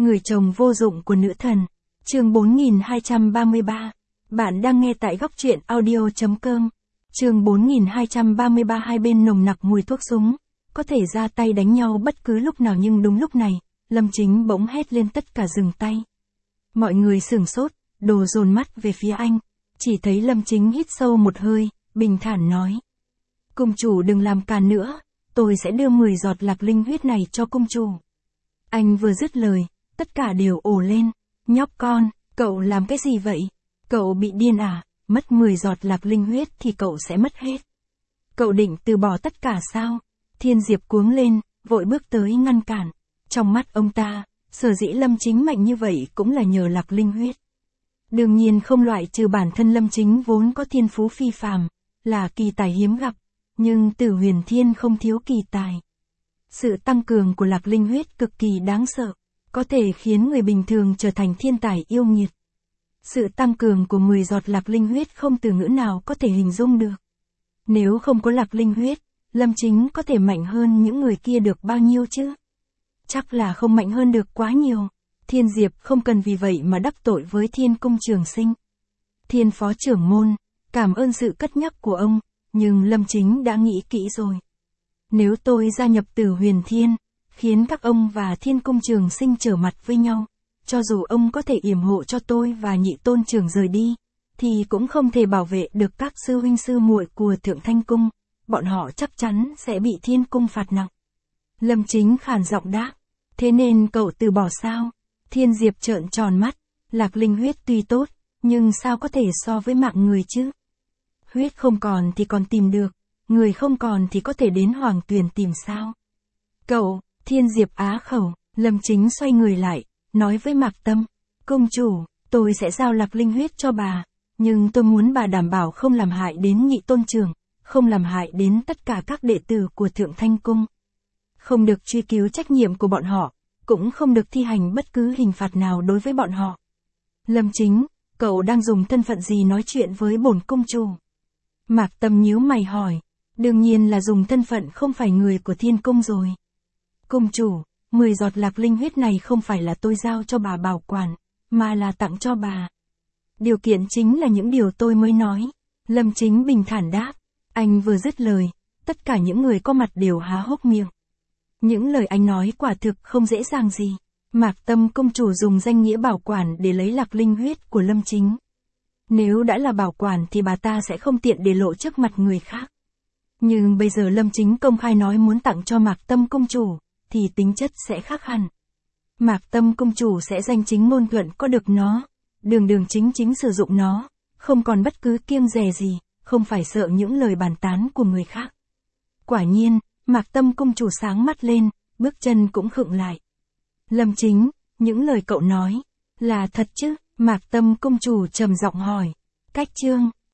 Người chồng vô dụng của nữ thần. Chương 4233. Bạn đang nghe tại góc truyện audio.com. Chương 4233. Hai bên nồng nặc mùi thuốc súng, có thể ra tay đánh nhau bất cứ lúc nào, nhưng đúng lúc này, Lâm Chính bỗng hét lên tất cả dừng tay. Mọi người sửng sốt, đồ dồn mắt về phía anh. Chỉ thấy Lâm Chính hít sâu một hơi, bình thản nói: "Cung chủ đừng làm càn nữa, tôi sẽ đưa 10 giọt lạc linh huyết này cho cung chủ." Anh vừa dứt lời, tất cả đều ồ lên: "Nhóc con, cậu làm cái gì vậy? Cậu bị điên à? Mất 10 giọt lạc linh huyết thì cậu sẽ mất hết. Cậu định từ bỏ tất cả sao?" Thiên Diệp cuống lên, vội bước tới ngăn cản. Trong mắt ông ta, sở dĩ Lâm Chính mạnh như vậy cũng là nhờ lạc linh huyết. Đương nhiên không loại trừ bản thân Lâm Chính vốn có thiên phú phi phàm, là kỳ tài hiếm gặp, nhưng Tử Huyền Thiên không thiếu kỳ tài. Sự tăng cường của lạc linh huyết cực kỳ đáng sợ, có thể khiến người bình thường trở thành thiên tài yêu nghiệt. Sự tăng cường của 10 giọt lạc linh huyết không từ ngữ nào có thể hình dung được. Nếu không có lạc linh huyết, Lâm Chính có thể mạnh hơn những người kia được bao nhiêu chứ? Chắc là không mạnh hơn được quá nhiều. Thiên Diệp không cần vì vậy mà đắc tội với Thiên Cung Trường Sinh. Thiên Phó Trưởng Môn, cảm ơn sự cất nhắc của ông, nhưng Lâm Chính đã nghĩ kỹ rồi. Nếu tôi gia nhập Tử Huyền Thiên, khiến các ông và Thiên Cung Trường Sinh trở mặt với nhau, cho dù ông có thể yểm hộ cho tôi và Nhị Tôn Trưởng rời đi, thì cũng không thể bảo vệ được các sư huynh sư muội của Thượng Thanh Cung, bọn họ chắc chắn sẽ bị Thiên Cung phạt nặng. Lâm Chính khàn giọng đáp: "Thế nên cậu từ bỏ sao?" Thiên Diệp trợn tròn mắt, lạc linh huyết tuy tốt, nhưng sao có thể so với mạng người chứ? Huyết không còn thì còn tìm được, người không còn thì có thể đến Hoàng Tuyền tìm sao? Cậu, Thiên Diệp á khẩu. Lâm Chính xoay người lại, nói với Mạc Tâm: "Công chủ, tôi sẽ giao lạc linh huyết cho bà, nhưng tôi muốn bà đảm bảo không làm hại đến Nhị Tôn Trưởng, không làm hại đến tất cả các đệ tử của Thượng Thanh Cung. Không được truy cứu trách nhiệm của bọn họ, cũng không được thi hành bất cứ hình phạt nào đối với bọn họ." Lâm Chính, cậu đang dùng thân phận gì nói chuyện với bổn cung chủ? Mạc Tâm nhíu mày hỏi. Đương nhiên là dùng thân phận không phải người của Thiên Cung rồi. Cung chủ, 10 giọt lạc linh huyết này không phải là tôi giao cho bà bảo quản, mà là tặng cho bà. Điều kiện chính là những điều tôi mới nói. Lâm Chính bình thản đáp. Anh vừa dứt lời, tất cả những người có mặt đều há hốc miệng. Những lời anh nói quả thực không dễ dàng gì. Mạc Tâm công chủ dùng danh nghĩa bảo quản để lấy lạc linh huyết của Lâm Chính. Nếu đã là bảo quản thì bà ta sẽ không tiện để lộ trước mặt người khác. Nhưng bây giờ Lâm Chính công khai nói muốn tặng cho Mạc Tâm công chủ, thì tính chất sẽ khác hẳn. Mạc Tâm công chủ sẽ danh chính ngôn thuận có được nó, đường đường chính chính sử dụng nó, không còn bất cứ kiêng dè gì, không phải sợ những lời bàn tán của người khác. Quả nhiên, Mạc Tâm công chủ sáng mắt lên, bước chân cũng khựng lại. Lâm Chính, những lời cậu nói, là thật chứ? Mạc Tâm công chủ trầm giọng hỏi. Cách chương